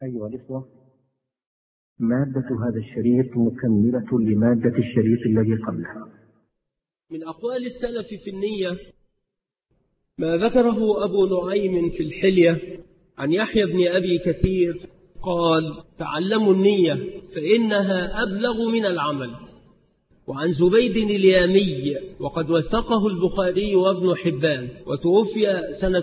أيها الإخوة، مادة هذا الشريط مكملة لمادة الشريط الذي قبلها. من أقوال السلف في النية ما ذكره أبو نعيم في الحلية عن يحيى بن أبي كثير قال: تعلموا النية فإنها أبلغ من العمل. وعن زبيد اليامي وقد وثقه البخاري وابن حبان، وتوفي سنة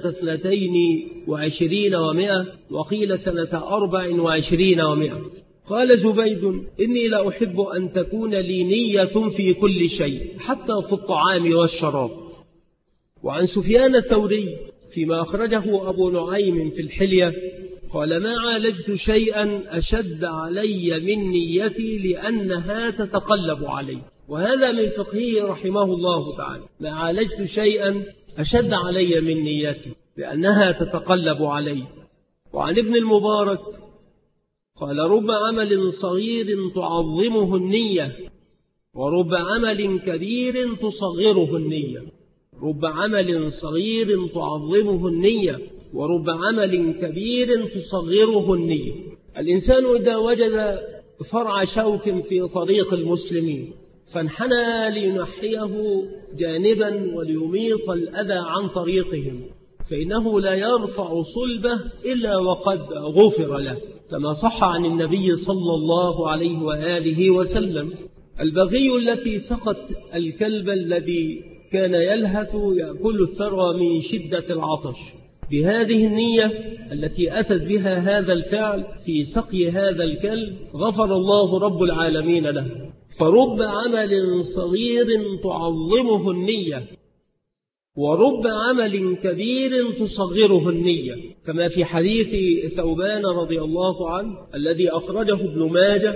22 و100 وقيل سنة 24 و100. قال زبيد: إني لا أحب أن تكون لي نية في كل شيء حتى في الطعام والشراب. وعن سفيان الثوري فيما أخرجه أبو نعيم في الحلية قال: ما عالجت شيئا أشد علي من نيتي لأنها تتقلب علي. وهذا من فقهه رحمه الله تعالى: ما عالجت شيئا أشد علي من نيتي لأنها تتقلب علي. وعن ابن المبارك قال: رب عمل صغير تعظمه النية، ورب عمل كبير تصغره النية. رب عمل صغير تعظمه النية، ورب عمل كبير تصغره النية. الإنسان إذا وجد فرع شوك في طريق المسلمين فانحنى لينحيه جانبا وليميط الأذى عن طريقهم، فإنه لا يرفع صلبه إلا وقد غفر له، كما صح عن النبي صلى الله عليه وآله وسلم: البغي التي سقت الكلب الذي كان يلهث يأكل الثرى من شدة العطش. بهذه النية التي أتت بها هذا الفعل في سقي هذا الكلب غفر الله رب العالمين له. فرب عمل صغير تعظمه النية، ورب عمل كبير تصغره النية، كما في حديث ثوبان رضي الله عنه الذي أخرجه ابن ماجه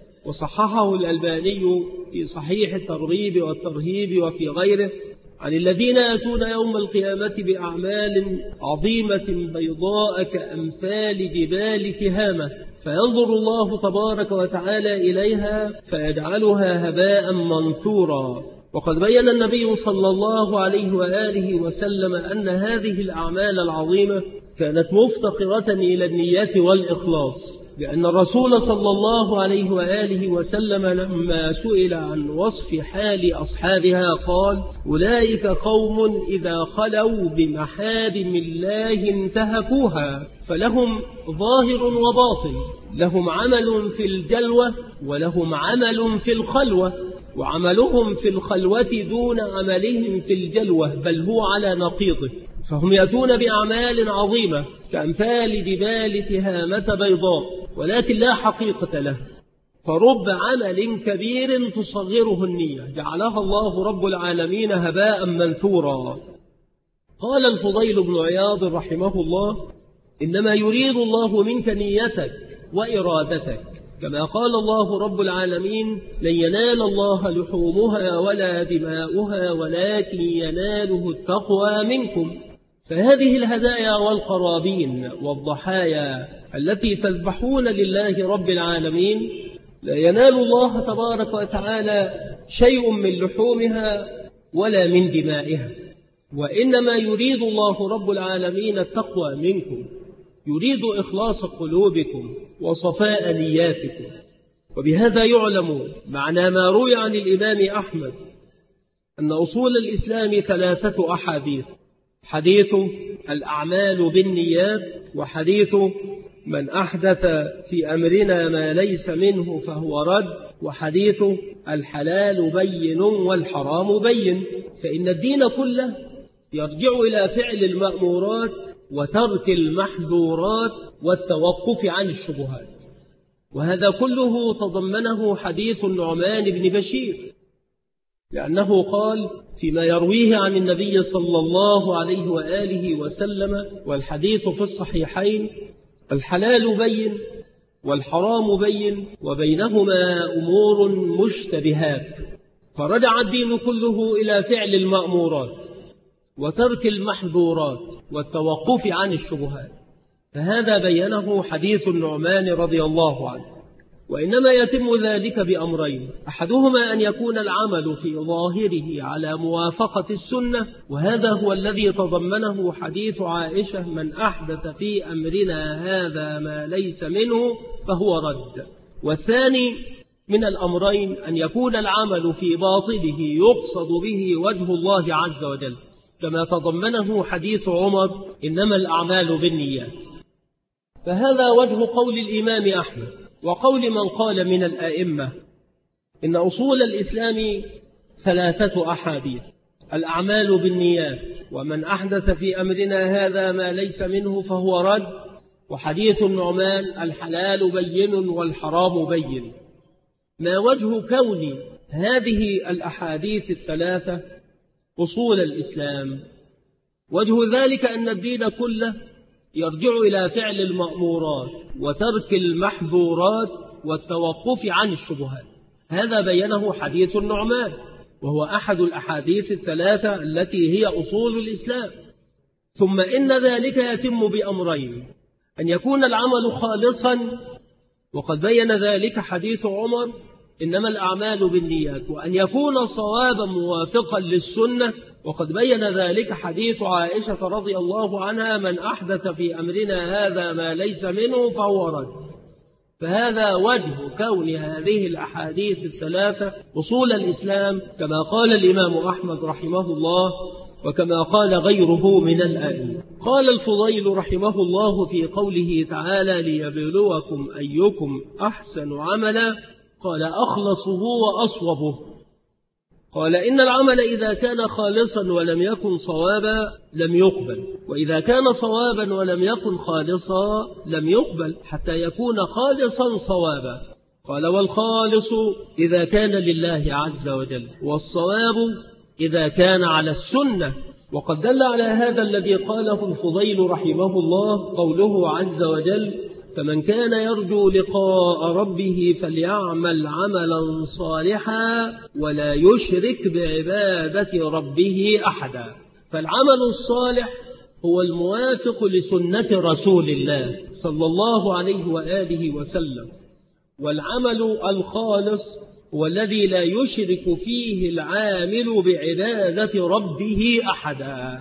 وصححه الألباني في صحيح الترغيب والترهيب وفي غيره: عن الذين يأتون يوم القيامة بأعمال عظيمة بيضاء كأمثال جبال تهامة، فينظر الله تبارك وتعالى إليها فيجعلها هباء منثورا. وقد بين النبي صلى الله عليه وآله وسلم أن هذه الأعمال العظيمة كانت مفتقرة إلى النية والإخلاص، لأن الرسول صلى الله عليه وآله وسلم لما سئل عن وصف حال أصحابها قال: أولئك قوم إذا خلوا بمحارم الله انتهكوها، فلهم ظاهر وباطن، لهم عمل في الجلوة ولهم عمل في الخلوة، وعملهم في الخلوة دون عملهم في الجلوة، بل هو على نقيضه. فهم يأتون بأعمال عظيمة كأمثال جبال تهامة بيضاء، ولكن لا حقيقة له. فرب عمل كبير تصغره النية جعلها الله رب العالمين هباء منثورا. قال الفضيل بن عياض رحمه الله: إنما يريد الله منك نيتك وإرادتك، كما قال الله رب العالمين: لن ينال الله لحومها ولا دماؤها ولكن يناله التقوى منكم. فهذه الهدايا والقرابين والضحايا التي تذبحون لله رب العالمين لا ينال الله تبارك وتعالى شيء من لحومها ولا من دمائها، وإنما يريد الله رب العالمين التقوى منكم، يريد إخلاص قلوبكم وصفاء نياتكم. وبهذا يعلم معنى ما روي عن الإمام أحمد أن أصول الإسلام 3 أحاديث: حديث الأعمال بالنيات، وحديث من أحدث في أمرنا ما ليس منه فهو رد، وحديث الحلال بين والحرام بين. فإن الدين كله يرجع إلى فعل المأمورات وترك المحظورات والتوقف عن الشبهات. وهذا كله تضمنه حديث النعمان بن بشير، لأنه قال فيما يرويه عن النبي صلى الله عليه وآله وسلم، والحديث في الصحيحين: الحلال بين والحرام بين وبينهما أمور مشتبهات. فرجع الدين كله إلى فعل المأمورات وترك المحظورات والتوقف عن الشبهات، فهذا بينه حديث النعمان رضي الله عنه. وإنما يتم ذلك بأمرين: أحدهما أن يكون العمل في ظاهره على موافقة السنة، وهذا هو الذي تضمنه حديث عائشة: من أحدث في أمرنا هذا ما ليس منه فهو رد. والثاني من الأمرين أن يكون العمل في باطله يقصد به وجه الله عز وجل، كما تضمنه حديث عمر: إنما الأعمال بالنيات. فهذا وجه قول الإمام أحمد وقول من قال من الأئمة إن أصول الإسلام 3 أحاديث: الأعمال بالنيات، ومن أحدث في أمرنا هذا ما ليس منه فهو رد، وحديث النعمان: الحلال بين والحرام بين. ما وجه كون هذه الأحاديث 3 أصول الإسلام؟ وجه ذلك أن الدين كله يرجع إلى فعل المأمورات وترك المحظورات والتوقف عن الشبهات. هذا بينه حديث النعمان، وهو أحد الأحاديث 3 التي هي أصول الإسلام. ثم إن ذلك يتم بأمرين: أن يكون العمل خالصا، وقد بين ذلك حديث عمر: إنما الأعمال بالنيات، وأن يكون صوابا موافقا للسنة، وقد بين ذلك حديث عائشة رضي الله عنها: من أحدث في أمرنا هذا ما ليس منه فهو رد. فهذا وجه كون هذه الأحاديث 3 أصول الإسلام، كما قال الإمام أحمد رحمه الله، وكما قال غيره من الآئمة. قال الفضيل رحمه الله في قوله تعالى: ليبلوكم أيكم أحسن عملا، قال: أخلصه وأصوبه. قال: إن العمل إذا كان خالصا ولم يكن صوابا لم يقبل، وإذا كان صوابا ولم يكن خالصا لم يقبل، حتى يكون خالصا صوابا. قال: والخالص إذا كان لله عز وجل، والصواب إذا كان على السنة. وقد دل على هذا الذي قاله الفضيل رحمه الله قوله عز وجل: فمن كان يرجو لقاء ربه فليعمل عملا صالحا ولا يشرك بعبادة ربه أحدا. فالعمل الصالح هو الموافق لسنة رسول الله صلى الله عليه وآله وسلم، والعمل الخالص هو الذي لا يشرك فيه العامل بعبادة ربه أحدا.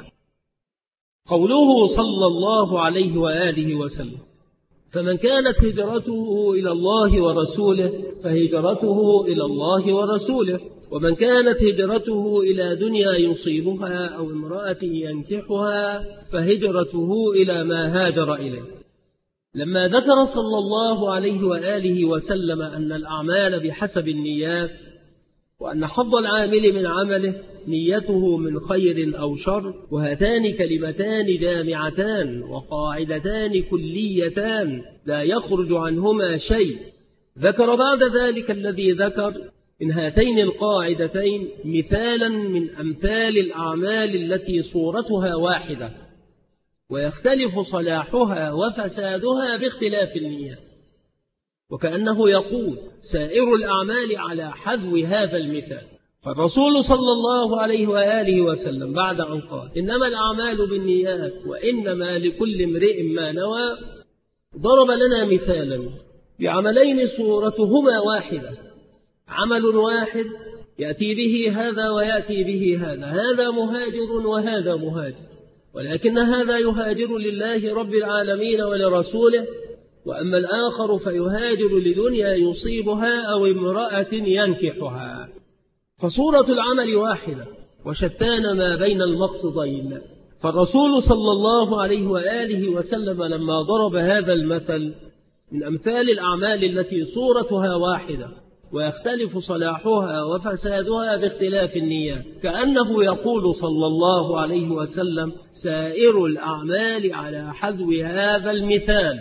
قوله صلى الله عليه وآله وسلم: فمن كانت هجرته إلى الله ورسوله فهجرته إلى الله ورسوله، ومن كانت هجرته إلى دنيا يصيبها أو امرأة ينكحها فهجرته إلى ما هاجر إليه. لما ذكر صلى الله عليه وآله وسلم أن الأعمال بحسب النيات، وأن حظ العامل من عمله نيته من خير أو شر، وهاتان كلمتان جامعتان وقاعدتان كليتان لا يخرج عنهما شيء، ذكر بعد ذلك الذي ذكر من هاتين القاعدتين مثالا من أمثال الأعمال التي صورتها واحدة ويختلف صلاحها وفسادها باختلاف النيات، وكأنه يقول: سائر الأعمال على حذو هذا المثال. فالرسول صلى الله عليه وآله وسلم بعد أن قال: إنما الأعمال بالنيات وإنما لكل امرئ ما نوى، ضرب لنا مثالا بعملين صورتهما واحدة: عمل واحد يأتي به هذا ويأتي به هذا، هذا مهاجر وهذا مهاجر، ولكن هذا يهاجر لله رب العالمين ولرسوله، وأما الآخر فيهاجر لدنيا يصيبها أو امرأة ينكحها. فصورة العمل واحدة وشتان ما بين المقصدين. فالرسول صلى الله عليه وآله وسلم لما ضرب هذا المثل من أمثال الأعمال التي صورتها واحدة ويختلف صلاحها وفسادها باختلاف النيات، كأنه يقول صلى الله عليه وسلم: سائر الأعمال على حذو هذا المثال.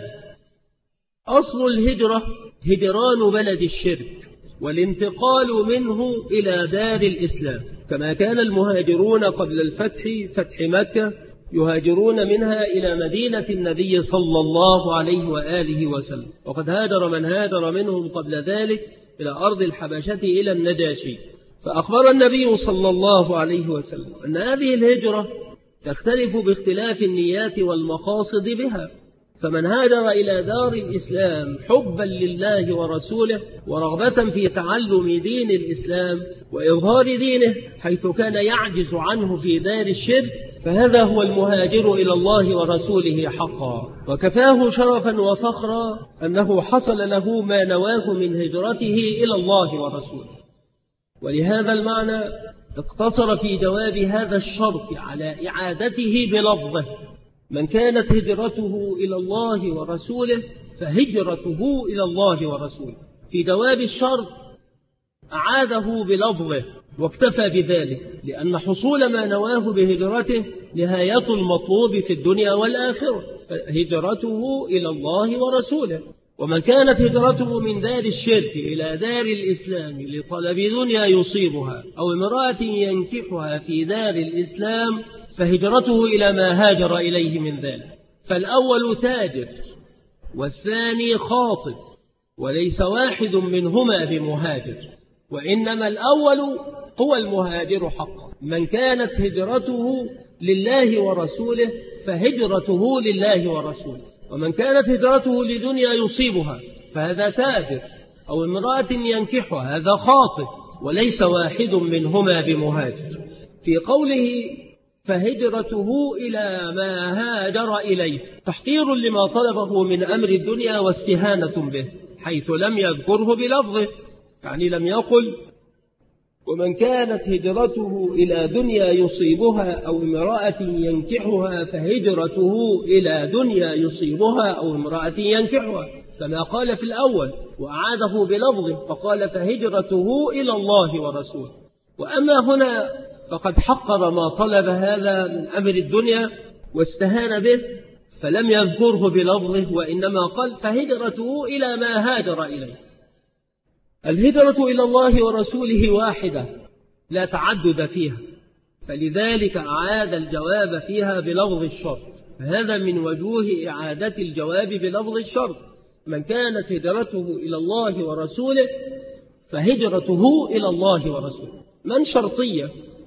أصل الهجرة هجران بلد الشرك والانتقال منه إلى دار الإسلام، كما كان المهاجرون قبل الفتح فتح مكة يهاجرون منها إلى مدينة النبي صلى الله عليه وآله وسلم، وقد هاجر من هاجر منهم قبل ذلك إلى أرض الحبشة إلى النجاشي. فأخبر النبي صلى الله عليه وسلم أن هذه الهجرة تختلف باختلاف النيات والمقاصد بها، فمن هاجر إلى دار الإسلام حبا لله ورسوله ورغبة في تعلم دين الإسلام وإظهار دينه حيث كان يعجز عنه في دار الشرك، فهذا هو المهاجر إلى الله ورسوله حقا. وكفاه شرفا وفخرا أنه حصل له ما نواه من هجرته إلى الله ورسوله. ولهذا المعنى اقتصر في جواب هذا الشرط على إعادته بلفظه: من كانت هجرته إلى الله ورسوله فهجرته إلى الله ورسوله. في جواب الشرط أعاده بلفظه واكتفى بذلك، لأن حصول ما نواه بهجرته نهاية المطلوب في الدنيا والآخرة، هجرته إلى الله ورسوله. ومن كانت هجرته من دار الشرك إلى دار الإسلام لطلب دنيا يصيبها أو امرأة ينكحها في دار الإسلام فهجرته إلى ما هاجر إليه من ذلك. فالأول تاجر والثاني خاطب، وليس واحد منهما بمهاجر، وإنما الأول هو المهاجر حقا. من كانت هجرته لله ورسوله فهجرته لله ورسوله، ومن كانت هجرته لدنيا يصيبها فهذا تاجر، أو امرأة ينكحها هذا خاطب، وليس واحد منهما بمهاجر. في قوله فهجرته إلى ما هاجر إليه تحقير لما طلبه من أمر الدنيا واستهانة به، حيث لم يذكره بلفظه، يعني لم يقل ومن كانت هجرته إلى دنيا يصيبها أو امرأة ينكحها فهجرته إلى دنيا يصيبها أو امرأة ينكحها، كما قال في الأول، وأعاده بلفظه فقال فهجرته إلى الله ورسوله. وأما هنا فقد حقر ما طلب هذا من أمر الدنيا واستهان به، فلم يذكره بلفظه، وإنما قال فهجرته إلى ما هاجر إليه. الهجرة إلى الله ورسوله واحدة لا تعدد فيها، فلذلك أعاد الجواب فيها بلفظ الشرط. هذا من وجوه إعادة الجواب بلفظ الشرط: من كانت هجرته إلى الله ورسوله فهجرته إلى الله ورسوله. من شرطية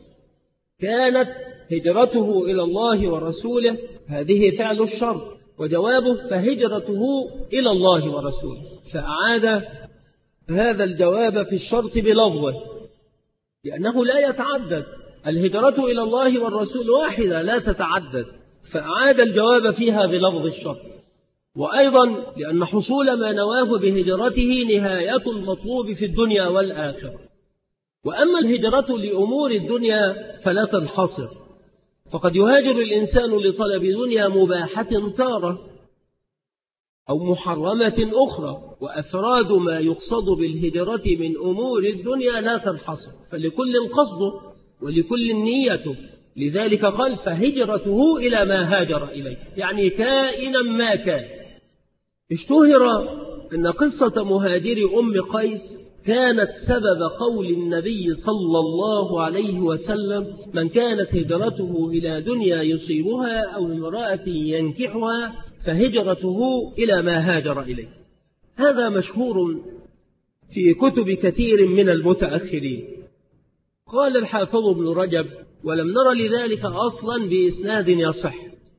كانت هجرته إلى الله ورسوله، هذه فعل الشرط، وجوابه فهجرته إلى الله ورسوله، فأعاد هذا الجواب في الشرط بلفظه لأنه لا يتعدد. الهجرة إلى الله والرسول واحدة لا تتعدد، فأعاد الجواب فيها بلفظ الشرط. وأيضا لأن حصول ما نواه بهجرته نهاية المطلوب في الدنيا والآخرة. وأما الهجرة لأمور الدنيا فلا تنحصر، فقد يهاجر الإنسان لطلب دنيا مباحة تارة أو محرمة أخرى، وأفراد ما يقصد بالهجرة من أمور الدنيا لا تنحصر، فلكل قصده ولكل نيته. لذلك قال فهجرته إلى ما هاجر إليه، يعني كائنا ما كان. اشتهر أن قصة مهاجر أم قيس كانت سبب قول النبي صلى الله عليه وسلم: من كانت هجرته إلى دنيا يصيبها أو امرأة ينكحها فهجرته إلى ما هاجر إليه. هذا مشهور في كتب كثير من المتأخرين. قال الحافظ ابن رجب: ولم نر لذلك أصلا بإسناد يصح.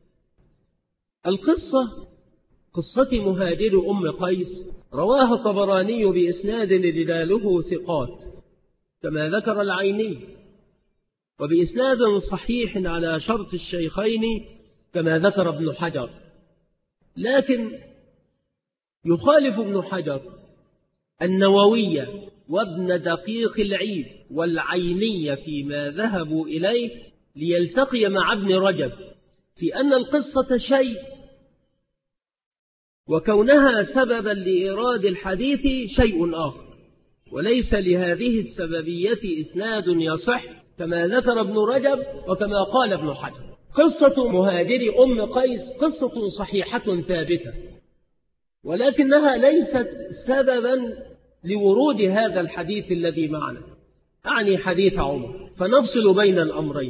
القصة قصة مهاجر أم قيس رواها الطبراني بإسناد رجاله ثقات كما ذكر العيني، وبإسناد صحيح على شرط الشيخين كما ذكر ابن حجر. لكن يخالف ابن حجر النووي وابن دقيق العيد والعيني فيما ذهبوا إليه ليلتقي مع ابن رجب في أن القصة شيء، وكونها سببا لإيراد الحديث شيء آخر، وليس لهذه السببية إسناد يصح كما ذكر ابن رجب وكما قال ابن حجر. قصة مهاجر أم قيس قصة صحيحة ثابتة، ولكنها ليست سببا لورود هذا الحديث الذي معنا، أعني حديث عمر، فنفصل بين الأمرين.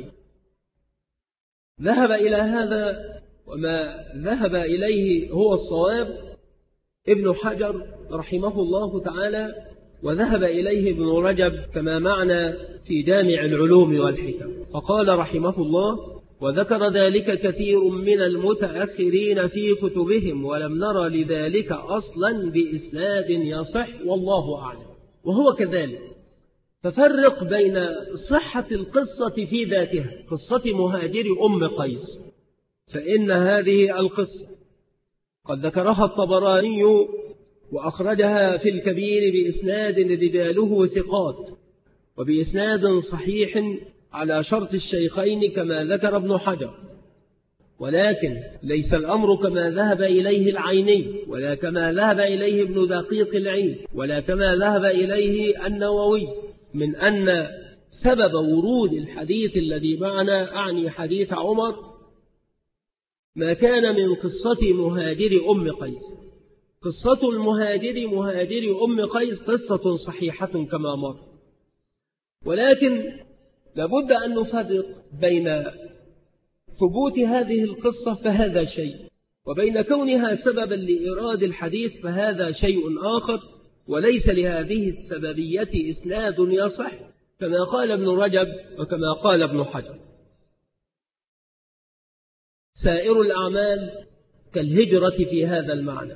ذهب إلى هذا وما ذهب إليه هو الصواب ابن حجر رحمه الله تعالى، وذهب إليه ابن رجب كما معنا في جامع العلوم والحكم. فقال رحمه الله: وذكر ذلك كثير من المتأخرين في كتبهم، ولم نرى لذلك أصلا بإسناد يصح والله أعلم. وهو كذلك، ففرق بين صحة القصة في ذاتها، قصة مهاجر أم قيس، فإن هذه القصة قد ذكرها الطبراني وأخرجها في الكبير بإسناد رجاله ثقات وبإسناد صحيح على شرط الشيخين كما ذكر ابن حجر، ولكن ليس الأمر كما ذهب إليه العيني ولا كما ذهب إليه ابن دقيق العيد ولا كما ذهب إليه النووي، من أن سبب ورود الحديث الذي معنا، أعني حديث عمر، ما كان من قصة مهاجر أم قيس. قصة المهاجر مهاجر أم قيس قصة صحيحة كما مر، ولكن لابد أن نفرق بين ثبوت هذه القصة فهذا شيء، وبين كونها سببا لإيراد الحديث فهذا شيء آخر، وليس لهذه السببية إسناد يصح كما قال ابن رجب وكما قال ابن حجر. سائر الأعمال كالهجرة في هذا المعنى،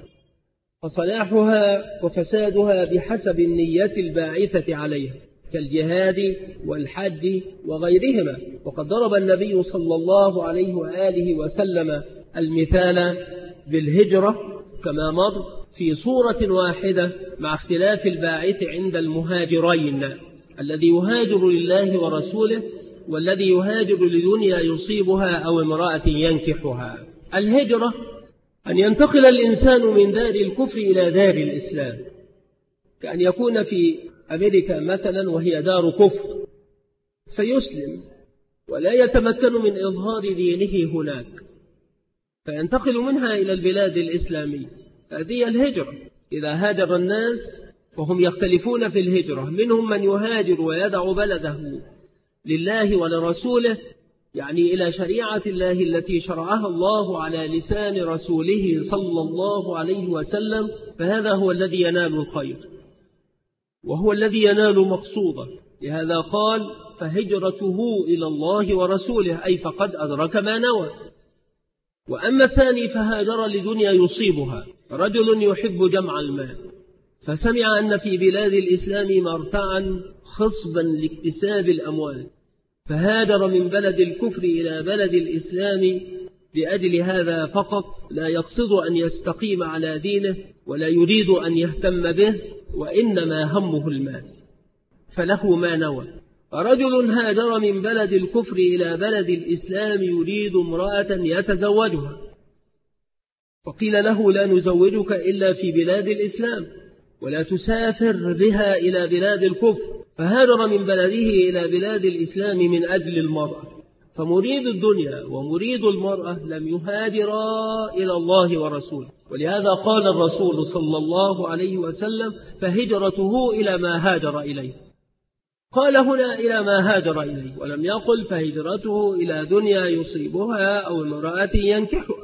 فصلاحها وفسادها بحسب النية الباعثة عليها، كالجهاد والحج وغيرهما. وقد ضرب النبي صلى الله عليه وآله وسلم المثال بالهجرة كما مر في صورة واحدة، مع اختلاف الباعث عند المهاجرين، الذي يهاجر لله ورسوله والذي يهاجر لدنيا يصيبها أو امرأة ينكحها. الهجرة أن ينتقل الإنسان من دار الكفر إلى دار الإسلام، كأن يكون في أمريكا مثلا وهي دار كفر فيسلم ولا يتمكن من إظهار دينه هناك، فينتقل منها إلى البلاد الإسلامية. هذه الهجرة. إذا هاجر الناس فهم يختلفون في الهجرة، منهم من يهاجر ويدع بلده لله ولرسوله، يعني إلى شريعة الله التي شرعها الله على لسان رسوله صلى الله عليه وسلم، فهذا هو الذي ينال الخير وهو الذي ينال مقصوده. لهذا قال فهجرته إلى الله ورسوله، أي فقد أدرك ما نوى. وأما الثاني فهاجر لدنيا يصيبها، رجل يحب جمع المال فسمع أن في بلاد الإسلام مرتعا خصبا لاكتساب الأموال، فهاجر من بلد الكفر إلى بلد الإسلام لأجل هذا فقط، لا يقصد أن يستقيم على دينه ولا يريد أن يهتم به، وإنما همه المال فله ما نوى. رجل هاجر من بلد الكفر إلى بلد الإسلام يريد امرأة يتزوجها، فقيل له لا نزوجك إلا في بلاد الإسلام ولا تسافر بها إلى بلاد الكفر، فهاجر من بلده إلى بلاد الإسلام من أجل المرأة. فمريد الدنيا ومريد المرأة لم يهاجرا إلى الله ورسوله، ولهذا قال الرسول صلى الله عليه وسلم فهجرته إلى ما هاجر إليه. قال هنا إلى ما هاجر إليه، ولم يقل فهجرته إلى دنيا يصيبها أو امرأة ينكحها.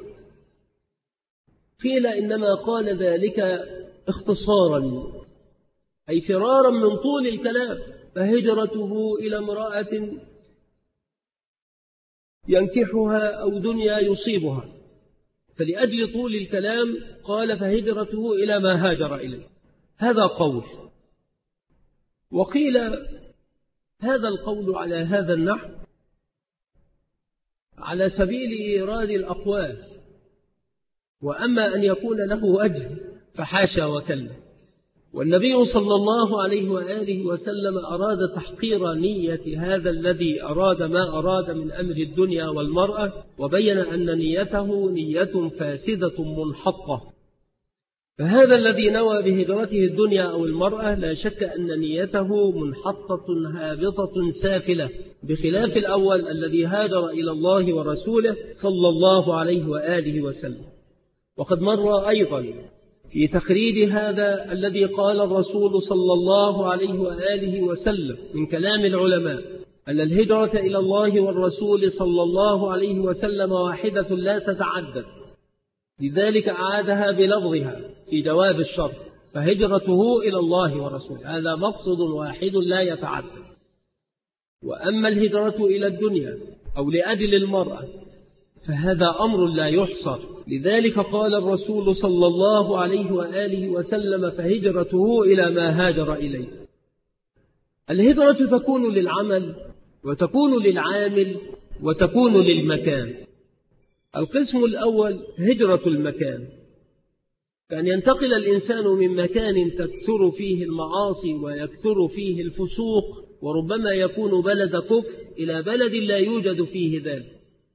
قيل إنما قال ذلك اختصارا، أي فرارا من طول الكلام، فهجرته إلى امرأة ينكحها أو دنيا يصيبها، فلأجل طول الكلام قال فهجرته إلى ما هاجر إليه. هذا قول. وقيل هذا القول على هذا النحو على سبيل إيراد الأقوال، وأما أن يكون له وجه فحاشا وكلا. والنبي صلى الله عليه وآله وسلم أراد تحقير نية هذا الذي أراد ما أراد من أمر الدنيا والمرأة، وبين أن نيته نية فاسدة منحطة. فهذا الذي نوى بهجرته الدنيا أو المرأة لا شك أن نيته منحطة هابطة سافلة، بخلاف الأول الذي هاجر إلى الله ورسوله صلى الله عليه وآله وسلم. وقد مر أيضا في تخريج هذا الذي قال الرسول صلى الله عليه وآله وسلم من كلام العلماء أن الهجرة إلى الله والرسول صلى الله عليه وسلم واحدة لا تتعدد، لذلك أعادها بلفظها في جواب الشرط فهجرته إلى الله ورسوله، هذا مقصد واحد لا يتعدد. وأما الهجرة إلى الدنيا أو لأجل المرأة، فهذا أمر لا يحصر. لذلك قال الرسول صلى الله عليه وآله وسلم: فهجرته إلى ما هاجر إليه. الهجرة تكون للعمل، وتكون للعامل، وتكون للمكان. القسم الأول هجرة المكان، كأن ينتقل الإنسان من مكان تكثر فيه المعاصي ويكثر فيه الفسوق، وربما يكون بلد كفر، إلى بلد لا يوجد فيه ذلك.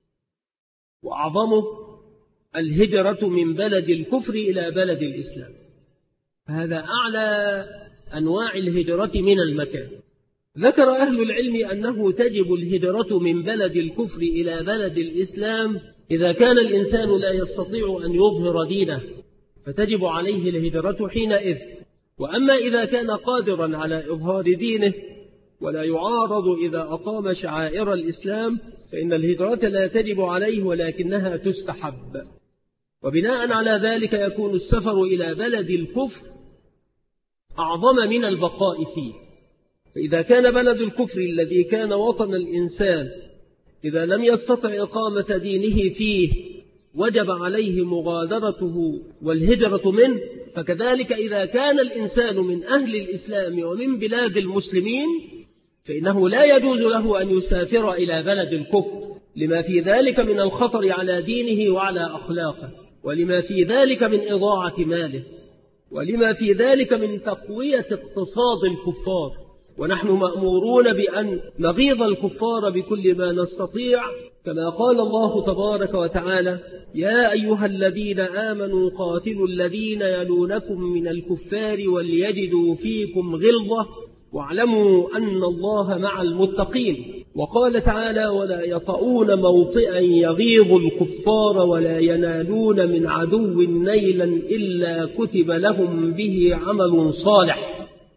وأعظمه الهجرة من بلد الكفر إلى بلد الإسلام، هذا أعلى أنواع الهجرة من المكان. ذكر أهل العلم أنه تجب الهجرة من بلد الكفر إلى بلد الإسلام إذا كان الإنسان لا يستطيع أن يظهر دينه، فتجب عليه الهجرة حينئذ. وأما إذا كان قادرا على إظهار دينه ولا يعارض إذا أقام شعائر الإسلام، فإن الهجرة لا تجب عليه ولكنها تستحب. وبناء على ذلك يكون السفر إلى بلد الكفر أعظم من البقاء فيه. فإذا كان بلد الكفر الذي كان وطن الإنسان إذا لم يستطع إقامة دينه فيه وجب عليه مغادرته والهجرة منه، فكذلك إذا كان الإنسان من أهل الإسلام ومن بلاد المسلمين فإنه لا يجوز له أن يسافر إلى بلد الكفر، لما في ذلك من الخطر على دينه وعلى أخلاقه، ولما في ذلك من إضاعة ماله، ولما في ذلك من تقوية اقتصاد الكفار. ونحن مأمورون بأن نغيظ الكفار بكل ما نستطيع، كما قال الله تبارك وتعالى: يا أيها الذين آمنوا قاتلوا الذين يلونكم من الكفار وليجدوا فيكم غلظة واعلموا أن الله مع المتقين. وقال تعالى: ولا يطؤون موطئا يغيظ الكفار ولا ينالون من عدو نيلا إلا كتب لهم به عمل صالح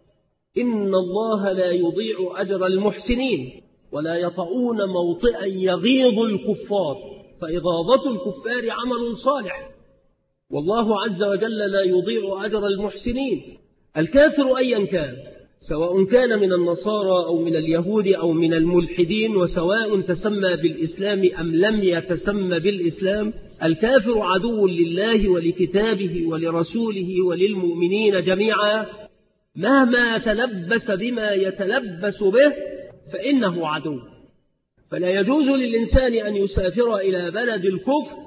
إن الله لا يضيع أجر المحسنين. ولا يطؤون موطئا يغيظ الكفار، فإغاظة الكفار عمل صالح، والله عز وجل لا يضيع أجر المحسنين. الكافر أيا كان، سواء كان من النصارى أو من اليهود أو من الملحدين، وسواء تسمى بالإسلام أم لم يتسمى بالإسلام، الكافر عدو لله ولكتابه ولرسوله وللمؤمنين جميعا، مهما تلبس بما يتلبس به فإنه عدو. فلا يجوز للإنسان أن يسافر إلى بلد الكفر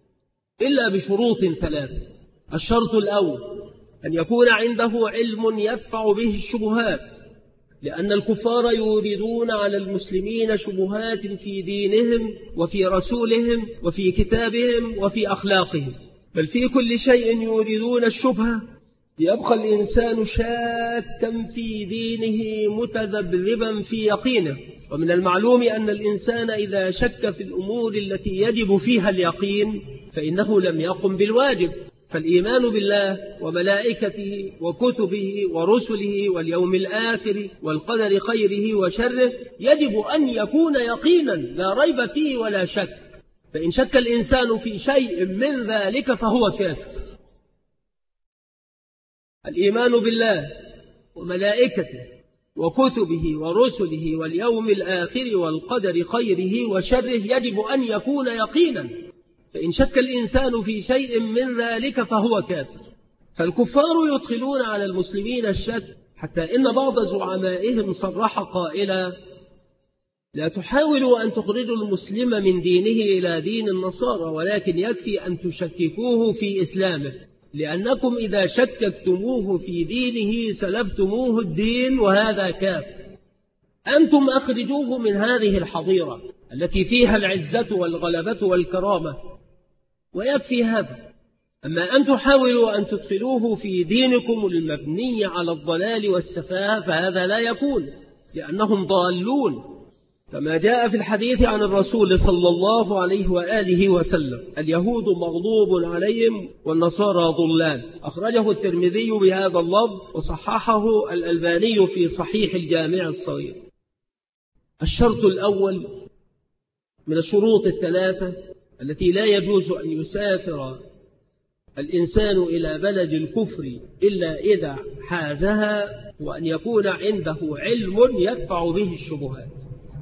إلا بشروط ثلاثة. الشرط الأول أن يكون عنده علم يدفع به الشبهات، لأن الكفار يوردون على المسلمين شبهات في دينهم وفي رسولهم وفي كتابهم وفي أخلاقهم، بل في كل شيء يوردون الشبهة، ليبقى الإنسان شاكا في دينه متذبذبا في يقينه. ومن المعلوم أن الإنسان إذا شك في الأمور التي يجب فيها اليقين فإنه لم يقم بالواجب. فالإيمان بالله وملائكته وكتبه ورسله واليوم الآخر والقدر خيره وشره يجب أن يكون يقينا لا ريب فيه ولا شك. فإن شك الإنسان في شيء من ذلك فهو كافر. الإيمان بالله وملائكته وكتبه ورسله واليوم الآخر والقدر خيره وشره يجب أن يكون يقينا، فإن شك الإنسان في شيء من ذلك فهو كافر. فالكفار يدخلون على المسلمين الشك، حتى إن بعض زعمائهم صرح قائلا: لا تحاولوا أن تخرجوا المسلم من دينه إلى دين النصارى، ولكن يكفي أن تشككوه في إسلامه، لأنكم إذا شككتموه في دينه سلبتموه الدين، وهذا كافر. أنتم أخرجوه من هذه الحظيرة التي فيها العزة والغلبة والكرامة، ويكفي هذا. أما أن تحاولوا أن تدخلوه في دينكم المبني على الضلال والسفاهة فهذا لا يكون، لأنهم ضالون، كما جاء في الحديث عن الرسول صلى الله عليه وآله وسلم: اليهود مغضوب عليهم والنصارى ضلال. أخرجه الترمذي بهذا اللفظ وصححه الألباني في صحيح الجامع الصغير. الشرط الأول من الشروط الثلاثة التي لا يجوز أن يسافر الإنسان إلى بلد الكفر إلا إذا حازها، وأن يكون عنده علم يدفع به الشبهات.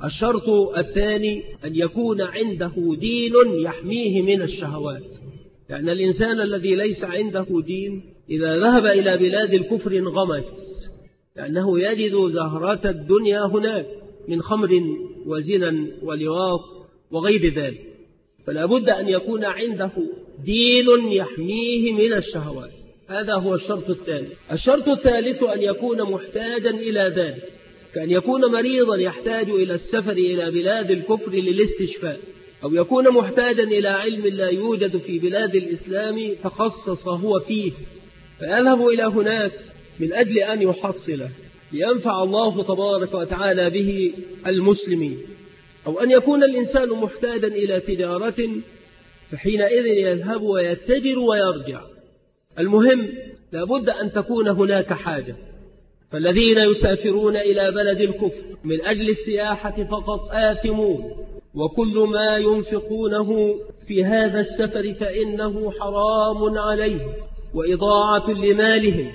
الشرط الثاني أن يكون عنده دين يحميه من الشهوات، لأن الإنسان الذي ليس عنده دين إذا ذهب إلى بلاد الكفر انغمس، لأنه يجد زهرة الدنيا هناك من خمر وزنا ولواط وغير ذلك. فلا بد أن يكون عنده دين يحميه من الشهوات، هذا هو الشرط الثاني. الشرط الثالث أن يكون محتاجا إلى ذلك، كأن يكون مريضا يحتاج إلى السفر إلى بلاد الكفر للاستشفاء، أو يكون محتاجا إلى علم لا يوجد في بلاد الإسلام تخصص هو فيه فيذهب إلى هناك من أجل أن يحصله لينفع الله تبارك وتعالى به المسلمين. أو أن يكون الإنسان محتاجا إلى تجارة فحينئذ يذهب ويتجر ويرجع. المهم لابد أن تكون هناك حاجة. فالذين يسافرون إلى بلد الكفر من أجل السياحة فقط آثمون، وكل ما ينفقونه في هذا السفر فإنه حرام عليه وإضاعة لمالهم،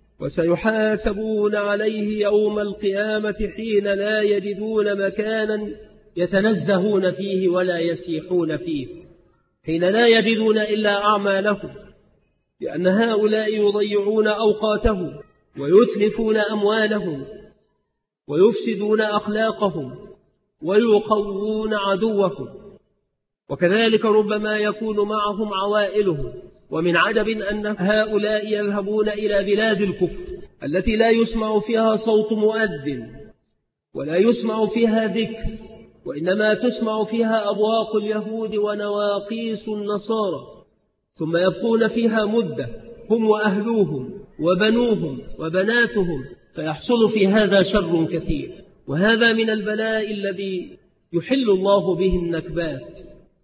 وسيحاسبون عليه يوم القيامة حين لا يجدون مكانا يتنزهون فيه ولا يسيحون فيه، حين لا يجدون إلا أعمالهم، لأن هؤلاء يضيعون أوقاتهم ويتلفون أموالهم ويفسدون أخلاقهم ويقوون عدوهم. وكذلك ربما يكون معهم عوائلهم. ومن عجب أن هؤلاء يذهبون إلى بلاد الكفر التي لا يسمع فيها صوت مؤذن ولا يسمع فيها ذكر، وإنما تسمع فيها أبواق اليهود ونواقيس النصارى، ثم يبقون فيها مدة هم وأهلوهم وبنوهم وبناتهم، فيحصل في هذا شر كثير. وهذا من البلاء الذي يحل الله به النكبات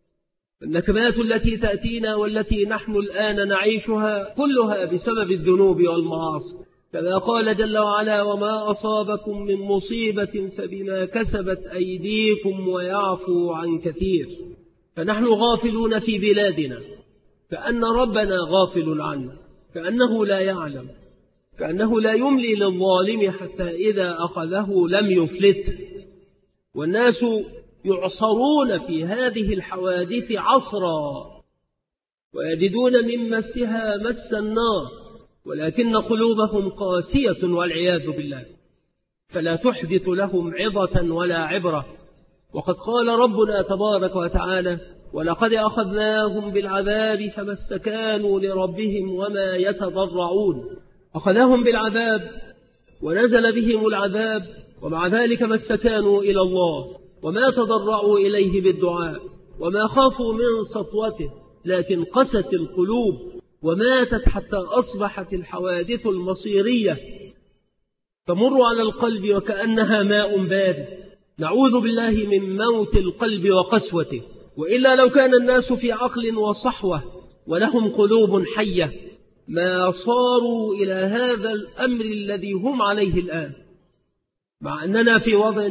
التي تأتينا والتي نحن الآن نعيشها كلها بسبب الذنوب والمعاصي، كما قال جل وعلا: وما أصابكم من مصيبة فبما كسبت أيديكم ويعفو عن كثير. فنحن غافلون في بلادنا، كأن ربنا غافل عنا، كأنه لا يعلم، كأنه لا يملي للظالم حتى إذا أخذه لم يفلته. والناس يعصرون في هذه الحوادث عصرا ويجدون من مسها مس النار، ولكن قلوبهم قاسية والعياذ بالله، فلا تحدث لهم عظة ولا عبرة. وقد قال ربنا تبارك وتعالى: ولقد أخذناهم بالعذاب فما استكانوا لربهم وما يتضرعون. أخذهم بالعذاب ونزل بهم العذاب، ومع ذلك ما استكانوا إلى الله وما تضرعوا إليه بالدعاء وما خافوا من سطوته، لكن قست القلوب وماتت حتى أصبحت الحوادث المصيرية تمر على القلب وكأنها ماء بارد. نعوذ بالله من موت القلب وقسوته. وإلا لو كان الناس في عقل وصحوة ولهم قلوب حية ما صاروا إلى هذا الأمر الذي هم عليه الآن، مع أننا في وضع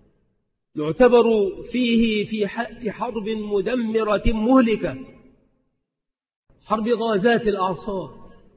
نعتبر فيه في حرب مدمرة مهلكة، حرب غازات الأعصاب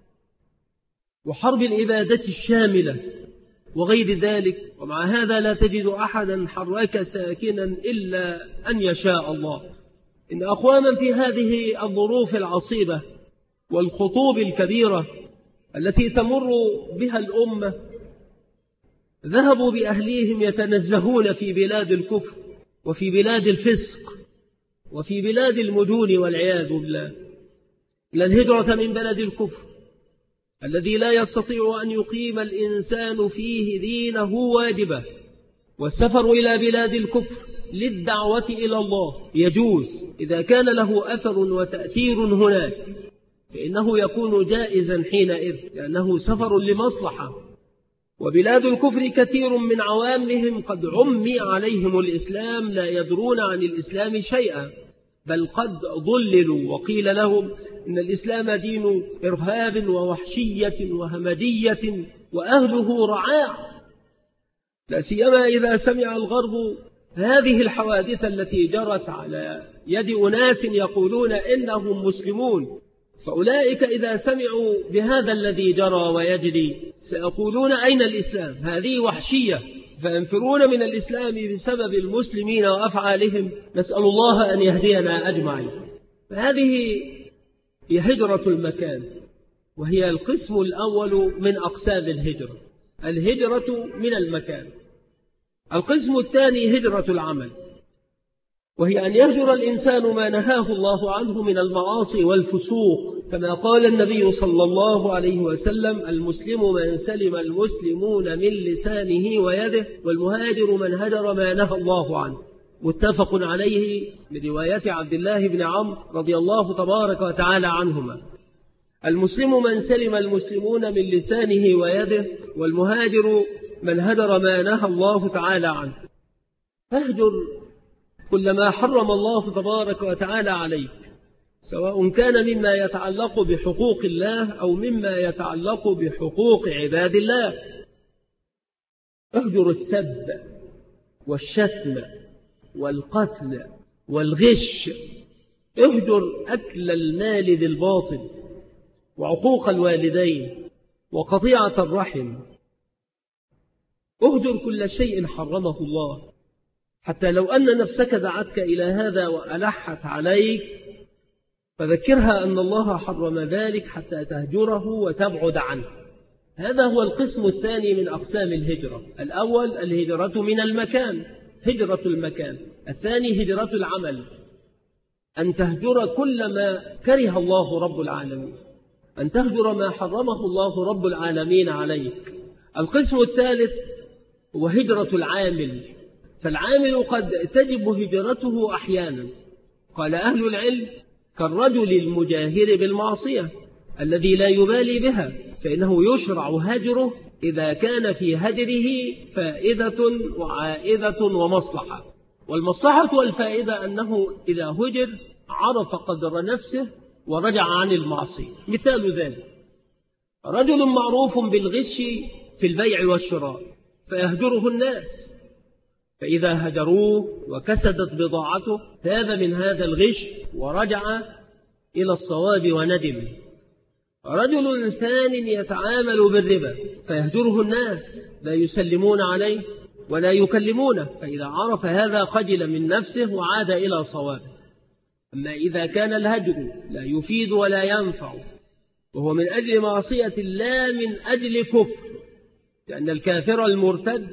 وحرب الإبادة الشاملة وغير ذلك. ومع هذا لا تجد أحدا حرك ساكنا إلا أن يشاء الله. إن أقواما في هذه الظروف العصيبة والخطوب الكبيرة التي تمر بها الأمة ذهبوا بأهليهم يتنزهون في بلاد الكفر وفي بلاد الفسق وفي بلاد المجون والعياذ بالله، إلى الهجرة من بلد الكفر الذي لا يستطيع أن يقيم الإنسان فيه دينه واجبه، والسفر إلى بلاد الكفر للدعوة إلى الله يجوز إذا كان له أثر وتأثير هناك، فإنه يكون جائزا حينئذ لأنه سفر لمصلحة. وبلاد الكفر كثير من عوامهم قد عمي عليهم الإسلام، لا يدرون عن الإسلام شيئا، بل قد ضللوا وقيل لهم إن الإسلام دين إرهاب ووحشية وهمجية وأهله رعاع، لا سيما إذا سمع الغرب هذه الحوادث التي جرت على يد أناس يقولون إنهم مسلمون. فأولئك إذا سمعوا بهذا الذي جرى ويجري سيقولون: أين الإسلام؟ هذه وحشية فينفرون من الإسلام بسبب المسلمين وأفعالهم. نسأل الله أن يهدينا أجمعين. فهذه هي هجرة المكان، وهي القسم الأول من أقسام الهجرة، الهجرة من المكان. القسم الثاني هجرة العمل، وهي أن يهجر الإنسان ما نهاه الله عنه من المعاصي والفسوق، كما قال النبي صلى الله عليه وسلم: المسلم من سلم المسلمون من لسانه ويده، والمهاجر من هجر ما نهى الله عنه. متفق عليه برواية عبد الله بن عمرو رضي الله تبارك وتعالى عنهما. المسلم من سلم المسلمون من لسانه ويده، والمهاجر من هجر ما نهى الله تعالى عنه. فاهجر كل ما حرم الله تبارك وتعالى عليك، سواء كان مما يتعلق بحقوق الله أو مما يتعلق بحقوق عباد الله. اهجر السب والشتم والقتل والغش، اهجر أكل المال بالباطل وعقوق الوالدين وقطيعة الرحم. اهجر كل شيء حرمه الله، حتى لو أن نفسك دعتك إلى هذا وألحت عليك، فذكرها أن الله حرم ذلك حتى تهجره وتبعد عنه. هذا هو القسم الثاني من أقسام الهجرة. الأول الهجرة من المكان، هجرة المكان. الثاني هجرة العمل، أن تهجر كل ما كره الله رب العالمين، أن تهجر ما حرمه الله رب العالمين عليك. القسم الثالث هو هجرة العامل، فالعامل قد تجب هجرته أحيانا. قال أهل العلم: كالرجل المجاهر بالمعصية الذي لا يبالي بها، فإنه يشرع هجره إذا كان في هجره فائدة وعائدة ومصلحة. والمصلحة والفائدة أنه إذا هجر عرف قدر نفسه ورجع عن المعصية. مثال ذلك: رجل معروف بالغش في البيع والشراء، فيهجره الناس، فإذا هجروه وكسدت بضاعته تاب من هذا الغش ورجع إلى الصواب وندم. رجل ثان يتعامل بالربا، فيهجره الناس، لا يسلمون عليه ولا يكلمونه، فإذا عرف هذا خجل من نفسه وعاد إلى صوابه. أما إذا كان الهجر لا يفيد ولا ينفع، وهو من أجل معصية لا من أجل كفر، لأن الكافر المرتد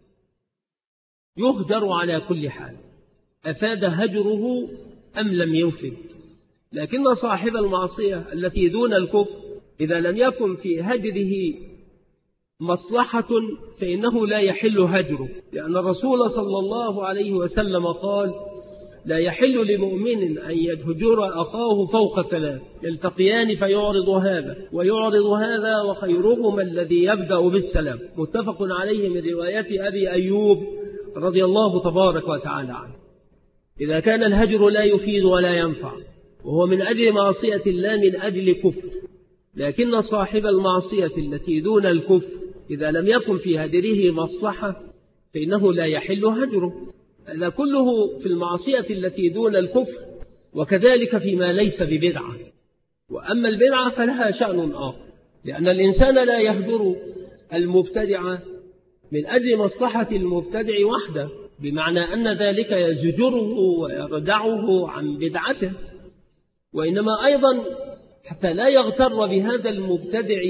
يهجر على كل حال، أفاد هجره أم لم يفد. لكن صاحب المعصية التي دون الكفر إذا لم يكن في هجره مصلحة فإنه لا يحل هجره، لأن الرسول صلى الله عليه وسلم قال: لا يحل لمؤمن أن يهجر أخاه فوق 3، يلتقيان فيعرض هذا ويعرض هذا وخيرهما الذي يبدأ بالسلام. متفق عليه من رواية أبي أيوب رضي الله تبارك وتعالى عنه. إذا كان الهجر لا يفيد ولا ينفع، وهو من أجل معصية لا من أجل كفر، لكن صاحب المعصية التي دون الكفر إذا لم يكن في هجره مصلحة فإنه لا يحل هجره. هذا كله في المعصية التي دون الكفر، وكذلك فيما ليس ببدعة. وأما البدعة فلها شأن آخر، لأن الإنسان لا يهجر المبتدع من أجل مصلحة المبتدع وحده، بمعنى أن ذلك يزجره ويردعه عن بدعته، وإنما أيضا حتى لا يغتر بهذا المبتدع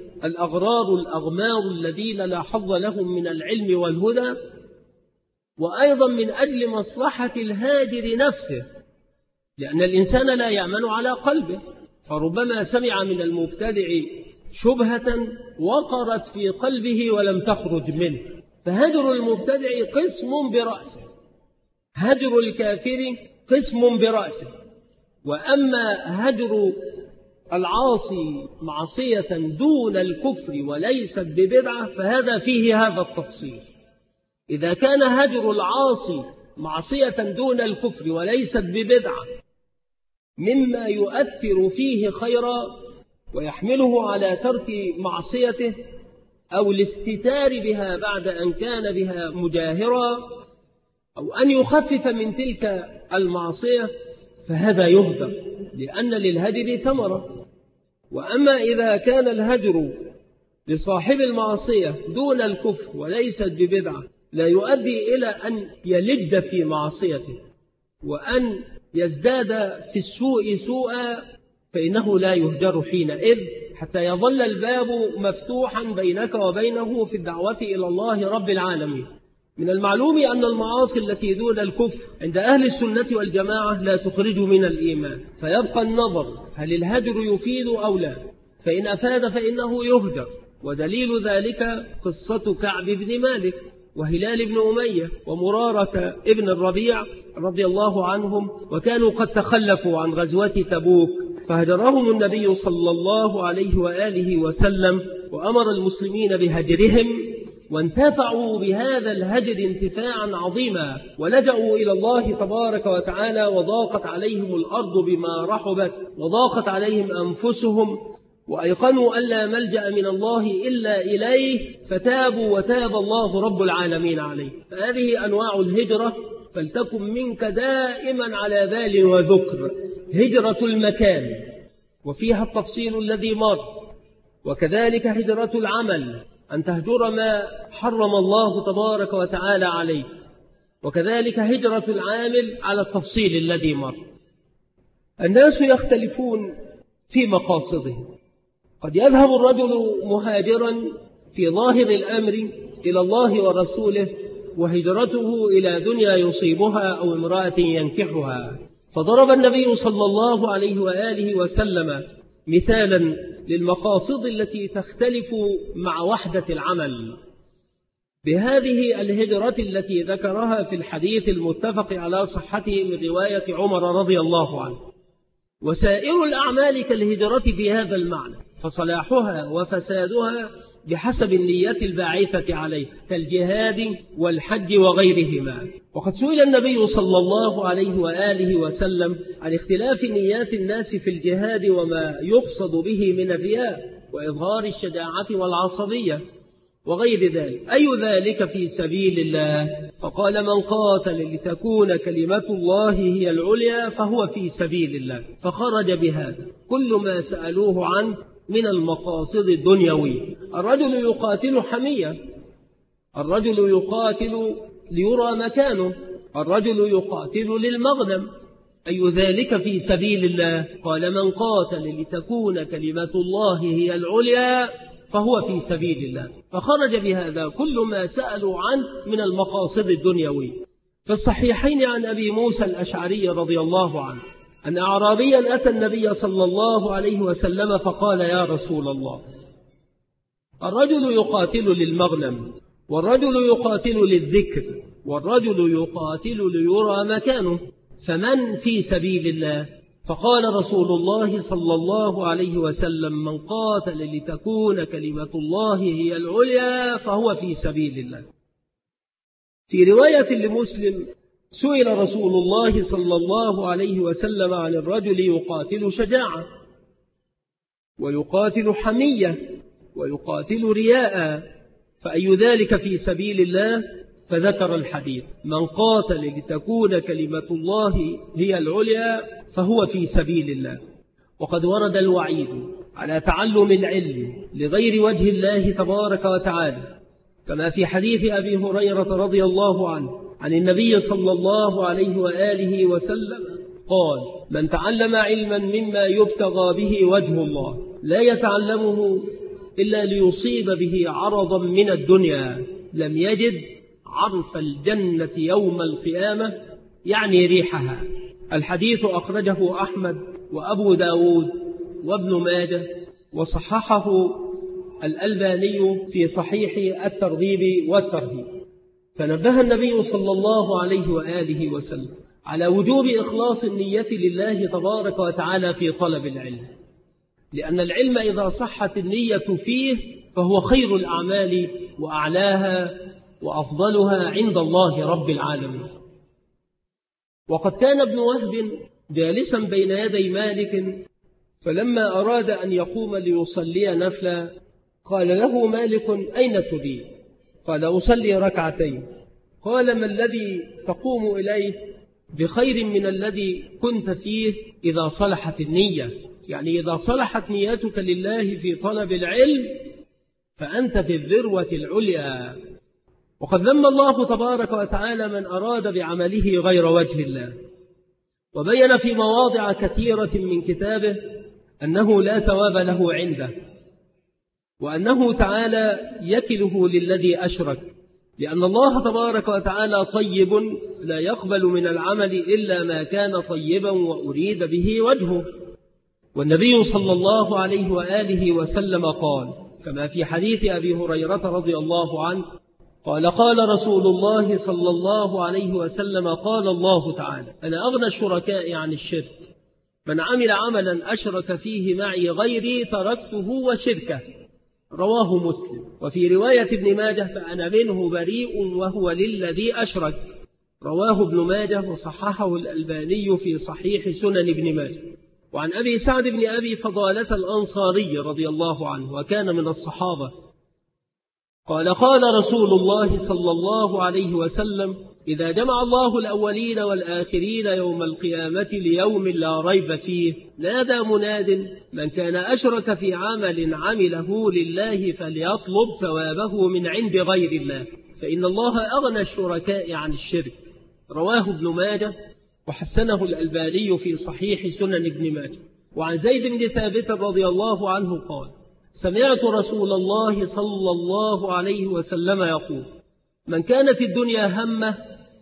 الأغمار الذين لا حظ لهم من العلم والهدى، وأيضا من أجل مصلحة الهاجر نفسه، لأن الإنسان لا يأمن على قلبه، فربما سمع من المبتدع شبهة وقرت في قلبه ولم تخرج منه. فهجر المبتدع قسم برأسه، هجر الكافر قسم برأسه. وأما هجر العاصي معصية دون الكفر وليست ببدعة فهذا فيه هذا التفصيل. إذا كان هجر العاصي معصية دون الكفر وليست ببدعة مما يؤثر فيه خيرا ويحمله على ترك معصيته أو الاستتار بها بعد أن كان بها مجاهرا، أو أن يخفف من تلك المعصية، فهذا يهدر، لأن للهجر ثمرة. وأما إذا كان الهجر لصاحب المعصية دون الكفر وليست ببدعة لا يؤدي إلى أن يلد في معصيته وأن يزداد في السوء سوءا، فإنه لا يهجر حينئذ حتى يظل الباب مفتوحا بينك وبينه في الدعوة إلى الله رب العالمين. من المعلوم أن المعاصي التي دون الكفر عند أهل السنة والجماعة لا تخرج من الإيمان، فيبقى النظر هل الهجر يفيد أو لا، فإن أفاد فإنه يهجر. ودليل ذلك قصة كعب بن مالك وهلال بن أمية ومرارة ابن الربيع رضي الله عنهم، وكانوا قد تخلفوا عن غزوة تبوك فهجرهم النبي صلى الله عليه وآله وسلم، وأمر المسلمين بهجرهم، وانتفعوا بهذا الهجر انتفاعا عظيما، ولجأوا إلى الله تبارك وتعالى، وضاقت عليهم الأرض بما رحبت، وضاقت عليهم أنفسهم، وأيقنوا أن لا ملجأ من الله إلا إليه، فتابوا وتاب الله رب العالمين عليه. فهذه أنواع الهجرة، فلتكن منك دائما على بال وذكر هجرة المكان وفيها التفصيل الذي مر، وكذلك هجرة العمل أن تهجر ما حرم الله تبارك وتعالى عليك، وكذلك هجرة العامل على التفصيل الذي مر. الناس يختلفون في مقاصدهم، قد يذهب الرجل مهاجرا في ظاهر الأمر إلى الله ورسوله، وهجرته إلى دنيا يصيبها أو امرأة ينكحها. فضرب النبي صلى الله عليه وآله وسلم مثالا للمقاصد التي تختلف مع وحدة العمل بهذه الهجرة التي ذكرها في الحديث المتفق على صحته من رواية عمر رضي الله عنه. وسائر الأعمال كالهجرة في هذا المعنى، فصلاحها وفسادها بحسب النية الباعثة عليه، كالجهاد والحج وغيرهما. وقد سئل النبي صلى الله عليه وآله وسلم عن اختلاف نيات الناس في الجهاد وما يقصد به من الرياء وإظهار الشجاعة والعصبية وغير ذلك، أي ذلك في سبيل الله؟ فقال: من قاتل لتكون كلمة الله هي العليا فهو في سبيل الله. فخرج بهذا كل ما سألوه عنه من المقاصد الدنيوية. الرجل يقاتل حمية، الرجل يقاتل ليرى مكانه، الرجل يقاتل للمغنم، أي ذلك في سبيل الله؟ قال: من قاتل لتكون كلمة الله هي العليا فهو في سبيل الله. فخرج بهذا كل ما سألوا عنه من المقاصد الدنيوية. في الصحيحين عن أبي موسى الأشعري رضي الله عنه أن أعرابيا أتى النبي صلى الله عليه وسلم فقال: يا رسول الله، الرجل يقاتل للمغنم، والرجل يقاتل للذكر، والرجل يقاتل ليرى مكانه، فمن في سبيل الله؟ فقال رسول الله صلى الله عليه وسلم: من قاتل لتكون كلمة الله هي العليا فهو في سبيل الله. في رواية لمسلم سئل رسول الله صلى الله عليه وسلم عن الرجل يقاتل شجاعة ويقاتل حمية ويقاتل رياء، فأي ذلك في سبيل الله؟ فذكر الحديث: من قاتل لتكون كلمة الله هي العليا فهو في سبيل الله. وقد ورد الوعيد على تعلم العلم لغير وجه الله تبارك وتعالى، كما في حديث أبي هريرة رضي الله عنه عن النبي صلى الله عليه وآله وسلم قال: من تعلم علما مما يبتغى به وجه الله لا يتعلمه إلا ليصيب به عرضا من الدنيا لم يجد عرف الجنة يوم القيامة، يعني ريحها. الحديث أخرجه أحمد وأبو داود وابن ماجه، وصححه الألباني في صحيح الترغيب والترهيب. فنبه النبي صلى الله عليه وآله وسلم على وجوب إخلاص النية لله تبارك وتعالى في طلب العلم، لأن العلم إذا صحت النية فيه فهو خير الأعمال وأعلاها وأفضلها عند الله رب العالمين. وقد كان ابن وهب جالسا بين يدي مالك، فلما أراد أن يقوم ليصلي نفلا قال له مالك: أين تريد؟ قال: أصلي ركعتين. قال: ما الذي تقوم إليه؟ بخير من الذي كنت فيه إذا صلحت النية، يعني إذا صلحت نيتك لله في طلب العلم فأنت في الذروة العليا. وقد ذم الله تبارك وتعالى من أراد بعمله غير وجه الله، وبين في مواضع كثيرة من كتابه أنه لا ثواب له عنده، وأنه تعالى يكله للذي أشرك، لأن الله تبارك وتعالى طيب لا يقبل من العمل إلا ما كان طيبا وأريد به وجهه. والنبي صلى الله عليه وآله وسلم قال كما في حديث أبي هريرة رضي الله عنه قال قال رسول الله صلى الله عليه وسلم قال الله تعالى أنا أغنى الشركاء عن الشرك، من عمل عملا أشرك فيه معي غيري تركته وشركه، رواه مسلم. وفي رواية ابن ماجه فأنا منه بريء وهو للذي أشرك، رواه ابن ماجه وصححه الألباني في صحيح سنن ابن ماجه. وعن أبي سعد بن أبي فضالة الأنصاري رضي الله عنه وكان من الصحابة قال قال رسول الله صلى الله عليه وسلم إذا جمع الله الأولين والآخرين يوم القيامة ليوم لا ريب فيه نادى مناد من كان أشرك في عمل عمله لله فليطلب ثوابه من عند غير الله فإن الله أغنى الشركاء عن الشرك، رواه ابن ماجه وحسنه الألباني في صحيح سنن ابن ماجه. وعن زيد بن ثابت رضي الله عنه قال سمعت رسول الله صلى الله عليه وسلم يقول من كان في الدنيا همه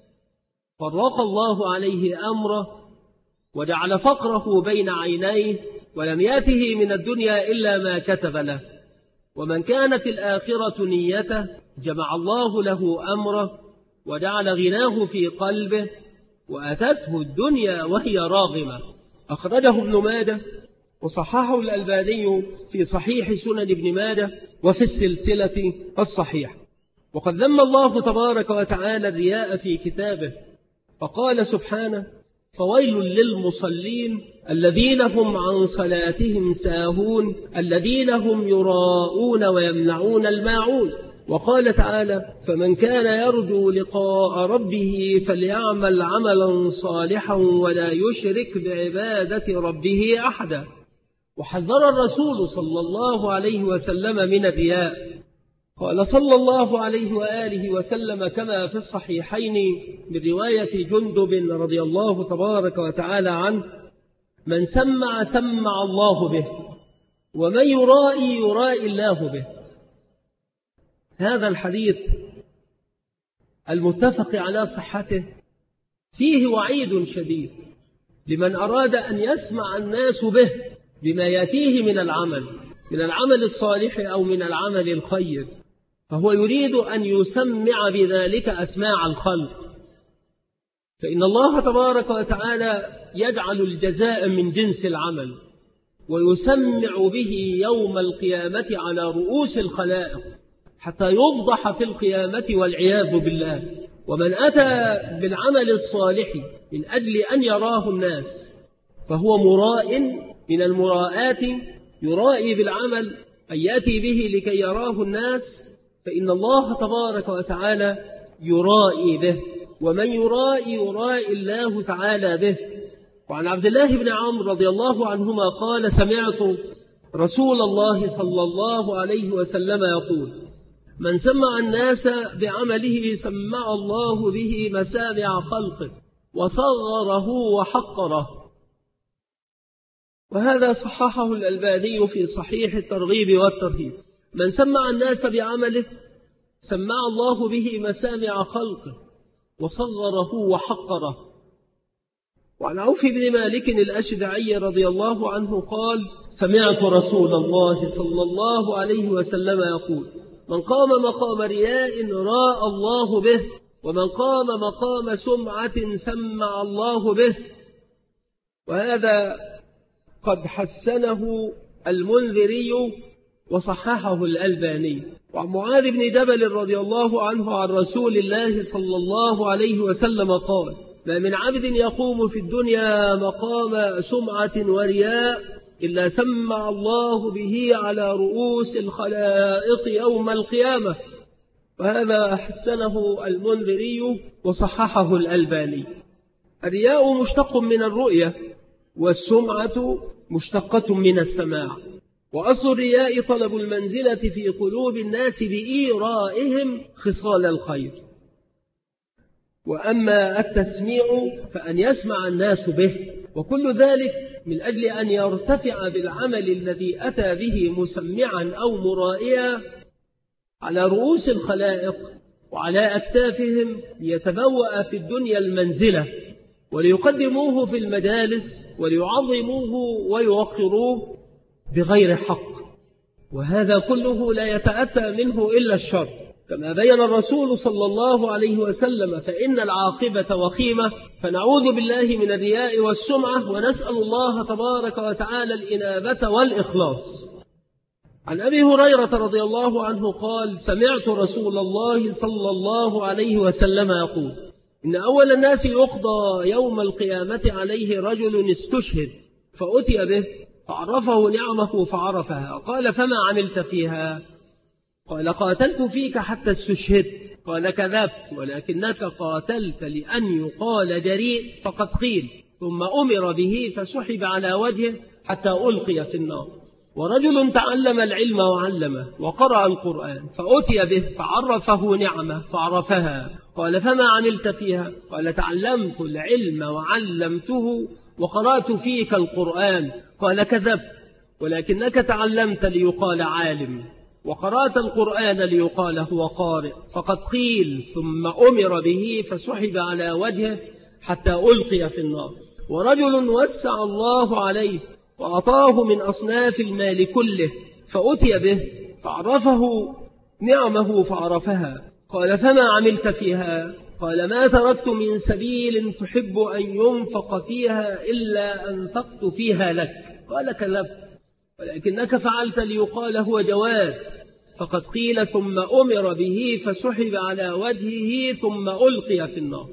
فرق الله عليه أمره وجعل فقره بين عينيه ولم يأته من الدنيا إلا ما كتب له، ومن كانت الآخرة نيته جمع الله له أمره وجعل غناه في قلبه وأتته الدنيا وهي راغمة، أخرجه ابن ماجه وصححه الألباني في صحيح سنن ابن ماجه وفي السلسلة الصحيحة. وقد ذم الله تبارك وتعالى الرياء في كتابه فقال سبحانه فويل للمصلين الذين هم عن صلاتهم ساهون الذين هم يراءون ويمنعون الماعون. وقال تعالى فمن كان يرجو لقاء ربه فليعمل عملا صالحا ولا يشرك بعبادة ربه أحدا. وحذر الرسول صلى الله عليه وسلم من الرياء، قال صلى الله عليه وآله وسلم كما في الصحيحين من رواية جندب رضي الله تبارك وتعالى عنه من سمع سمع الله به ومن يرائي يرائي الله به. هذا الحديث المتفق على صحته فيه وعيد شديد لمن أراد أن يسمع الناس به بما يأتيه من العمل الصالح أو من العمل الخير، فهو يريد أن يسمع بذلك أسماع الخلق، فإن الله تبارك وتعالى يجعل الجزاء من جنس العمل ويسمع به يوم القيامة على رؤوس الخلائق حتى يفضح في القيامة والعياذ بالله. ومن أتى بالعمل الصالح من أجل أن يراه الناس فهو مراء من المراءات، يرائي بالعمل أن يأتي به لكي يراه الناس، فإن الله تبارك وتعالى يرائي به، ومن يرائي يرائي الله تعالى به. وعن عبد الله بن عمرو رضي الله عنهما قال سمعت رسول الله صلى الله عليه وسلم يقول من سمع الناس بعمله سمع الله به مسامع خلقه وصغره وحقره. وهذا صححه الألباني في صحيح الترغيب والترهيب. من سمع الناس بعمله سمع الله به مسامع خلقه وصغره وحقره. وعن عوف بن مالك الأشجعي رضي الله عنه قال سمعت رسول الله صلى الله عليه وسلم يقول من قام مقام رياء راء الله به ومن قام مقام سمعة سمع الله به. وهذا قد حسنه المنذري وصححه الألباني. وعن معاذ بن جبل رضي الله عنه عن رسول الله صلى الله عليه وسلم قال ما من عبد يقوم في الدنيا مقام سمعة ورياء إلا سمع الله به على رؤوس الخلائق يوم القيامة. وهذا حسنه المنذري وصححه الألباني. الرياء مشتق من الرؤية والسمعة مشتقة من السماع، وأصل الرياء طلب المنزلة في قلوب الناس بإيرائهم خصال الخير. وأما التسميع فأن يسمع الناس به، وكل ذلك من أجل أن يرتفع بالعمل الذي أتى به مسمعا أو مرائيا على رؤوس الخلائق وعلى أكتافهم، ليتبوأ في الدنيا المنزلة، وليقدموه في المجالس وليعظموه ويوقروه بغير حق. وهذا كله لا يتأتى منه إلا الشر، كما بين الرسول صلى الله عليه وسلم: فإن العاقبة وخيمة. فنعوذ بالله من الرياء والسمعة، ونسأل الله تبارك وتعالى الإنابة والإخلاص. عن أبي هريرة رضي الله عنه قال: سمعت رسول الله صلى الله عليه وسلم يقول: إن أول الناس يقضى يوم القيامة عليه رجل استشهد، فأتي به فعرفه نعمه فعرفها. قال: فما عملت فيها؟ قال: قاتلت فيك حتى استشهدت. قال: كذبت، ولكنك قاتلت لأن يقال جريء فقد قيل. ثم أمر به فسحب على وجهه حتى ألقي في النار. ورجل تعلم العلم وعلمه وقرأ القرآن، فأتي به فعرفه نعمه فعرفها. قال: فما عملت فيها؟ قال: تعلمت العلم وعلمته وقرأت فيك القرآن. قال: كذبت، ولكنك تعلمت ليقال عالم، وقرأت القرآن ليقال هو قارئ فقد قيل. ثم أمر به فسحب على وجهه حتى ألقي في النار. ورجل وسع الله عليه وأعطاه من أصناف المال كله، فأتي به فعرفه نعمه فعرفها. قال: فما عملت فيها؟ قال: ما تركت من سبيل تحب أن ينفق فيها إلا أنفقت فيها لك. قال: كذبت، ولكنك فعلت ليقال هو جواد فقد قيل. ثم أمر به فسحب على وجهه ثم ألقي في النار.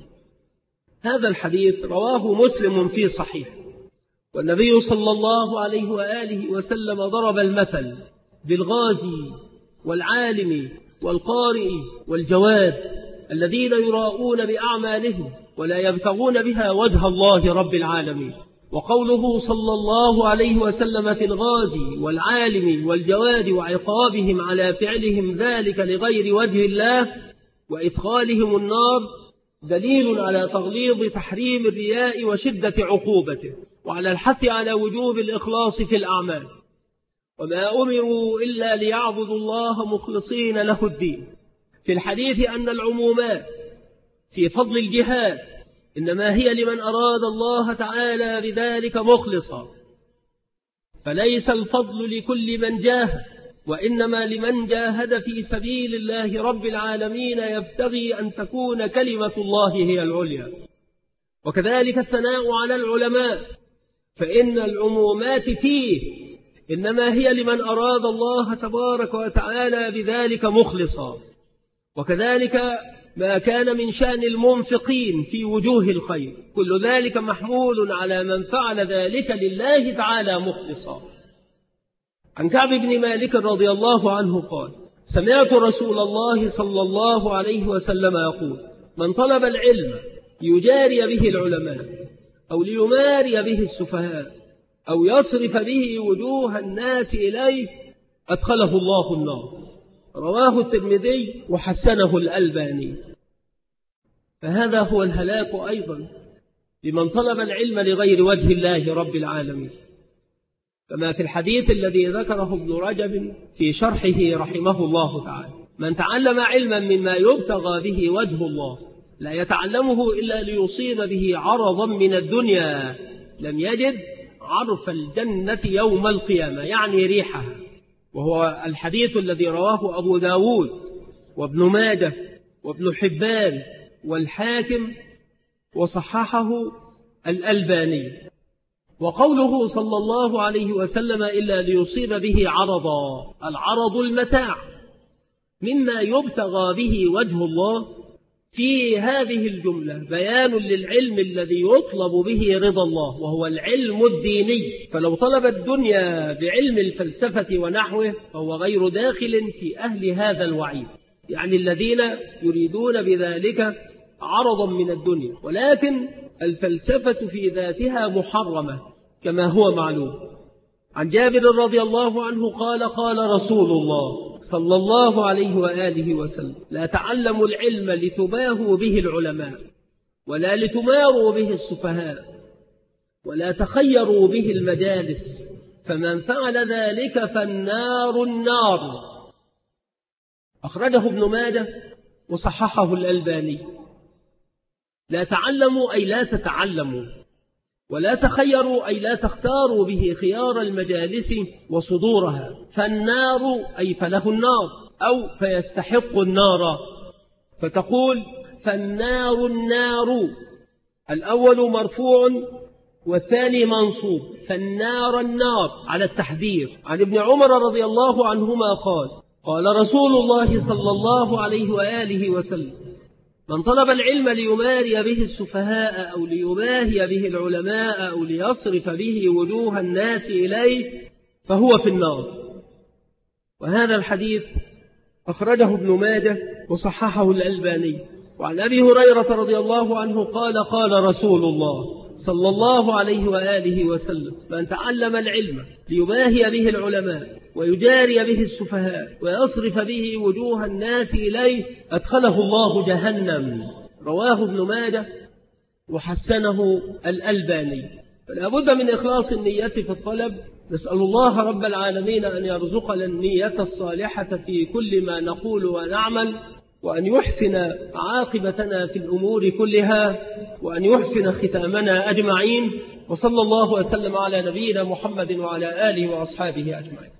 هذا الحديث رواه مسلم في صحيح. والنبي صلى الله عليه وآله وسلم ضرب المثل بالغازي والعالم والقارئ والجواد الذين يراءون بأعمالهم ولا يبتغون بها وجه الله رب العالمين. وقوله صلى الله عليه وسلم في الغازي والعالم والجواد وعقابهم على فعلهم ذلك لغير وجه الله وإدخالهم النار دليل على تغليظ تحريم الرياء وشدة عقوبته، وعلى الحث على وجوب الإخلاص في الأعمال. وما أمروا إلا ليعبدوا الله مخلصين له الدين. في الحديث أن العمومات في فضل الجهاد إنما هي لمن أراد الله تعالى بذلك مخلصا، فليس الفضل لكل من جاهد، وإنما لمن جاهد في سبيل الله رب العالمين يبتغي أن تكون كلمة الله هي العليا. وكذلك الثناء على العلماء، فإن العمومات فيه إنما هي لمن أراد الله تبارك وتعالى بذلك مخلصا. وكذلك ما كان من شأن المنفقين في وجوه الخير، كل ذلك محمول على من فعل ذلك لله تعالى مخلصا. عن كعب بن مالك رضي الله عنه قال: سمعت رسول الله صلى الله عليه وسلم يقول: من طلب العلم ليجاري به العلماء أو ليماري به السفهاء أو يصرف به وجوه الناس إليه أدخله الله النار. رواه الترمذي وحسنه الألباني. فهذا هو الهلاك أيضا لمن طلب العلم لغير وجه الله رب العالمين، كما في الحديث الذي ذكره ابن رجب في شرحه رحمه الله تعالى: من تعلم علما مما يبتغى به وجه الله لا يتعلمه إلا ليصيب به عرضا من الدنيا لم يجد عرف الجنة يوم القيامة، يعني ريحها. وهو الحديث الذي رواه أبو داود وابن ماجه وابن حبان والحاكم وصححه الألباني. وقوله صلى الله عليه وسلم: إلا ليصيب به عرضا، العرض المتاع مما يبتغى به وجه الله. في هذه الجملة بيان للعلم الذي يطلب به رضا الله، وهو العلم الديني. فلو طلب الدنيا بعلم الفلسفة ونحوه فهو غير داخل في أهل هذا الوعيد، يعني الذين يريدون بذلك عرضا من الدنيا. ولكن الفلسفة في ذاتها محرمة كما هو معلوم. عن جابر رضي الله عنه قال قال رسول الله صلى الله عليه وآله وسلم: لا تعلموا العلم لتباهوا به العلماء، ولا لتماروا به السفهاء، ولا تخيروا به المجالس، فمن فعل ذلك فالنار النار. أخرجه ابن ماجه وصححه الألباني. لا تعلموا أي لا تتعلموا، ولا تخيروا أي لا تختاروا به خيار المجالس وصدورها، فالنار أي فله النار أو فيستحق النار، فتقول فالنار النار، الأول مرفوع والثاني منصوب، فالنار النار على التحذير. عن ابن عمر رضي الله عنهما قال قال رسول الله صلى الله عليه وآله وسلم: من طلب العلم ليماري به السفهاء أو ليباهي به العلماء أو ليصرف به وجوه الناس إليه فهو في النار. وهذا الحديث أخرجه ابن ماجه وصححه الألباني. وعن أبي هريرة رضي الله عنه قال قال رسول الله صلى الله عليه وآله وسلم: من تعلم العلم ليباهي به العلماء ويجاري به السفهاء ويصرف به وجوه الناس إليه أدخله الله جهنم. رواه ابن ماجه وحسنه الألباني. فلا بد من إخلاص النية في الطلب. نسأل الله رب العالمين أن يرزقنا النية الصالحة في كل ما نقول ونعمل، وأن يحسن عاقبتنا في الأمور كلها، وأن يحسن ختامنا أجمعين. وصلى الله وسلم على نبينا محمد وعلى آله وأصحابه أجمعين.